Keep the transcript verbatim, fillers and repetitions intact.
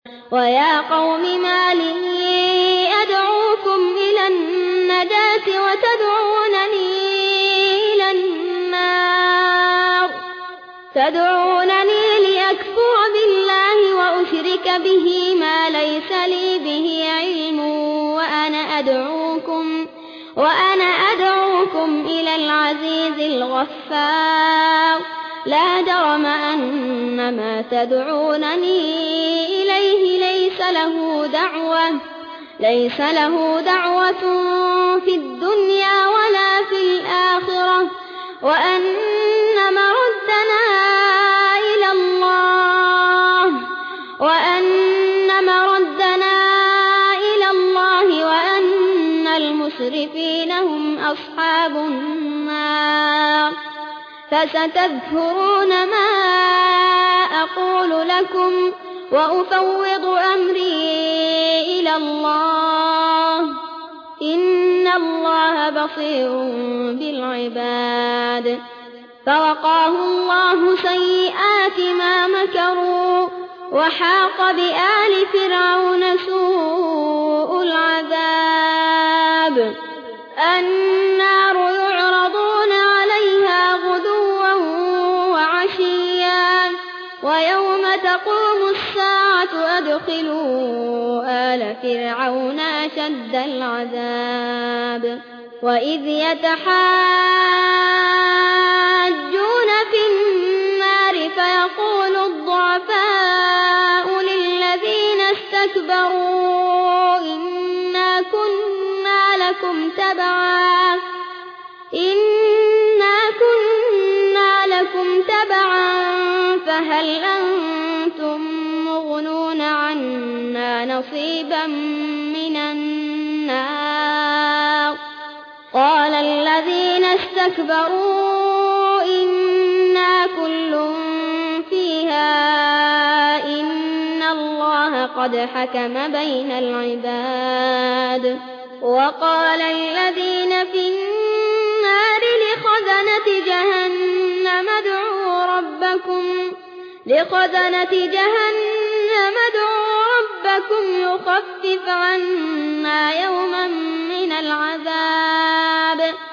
ويا قوم ما لي أدعوكم إلى النجاة وتدعونني إلى النار تدعونني لأكفر بالله وأشرك به ما ليس لي به علم وأنا أدعوكم وأنا أدعوكم إلى العزيز الغفار لا جرم أن ما تدعونني إليه ليس له دعوة ليس له دعوة في الدنيا ولا في الآخرة وأن مردنا إلى الله وأن مردنا إلى الله وأن المسرفين هم أصحاب النار فستذكرون ما أقول لكم وأفوض أمري إلى الله إن الله بصير بالعباد فوقاه الله سيئات ما مكروا وحاق بآل فرعون سوء العذاب النار يعرضون عليها غدوا وعشيا ويوم تقوم الساعة أدخلوا آل فرعون أشد العذاب وإذ يتحاجون في النار فيقول الضعفاء للذين استكبروا إنا كنا لكم تبعا إنا كنا لكم تبعا فهل أنتم مغنون عنا نصيبا من النار قال الذين استكبروا إنا كل فيها إن الله قد حكم بين العباد وقال الذين في النار لخزنة جهنم ادعوا ربكم لخزنة جهنم ادعوا ربكم يخفف عنا يوما من العذاب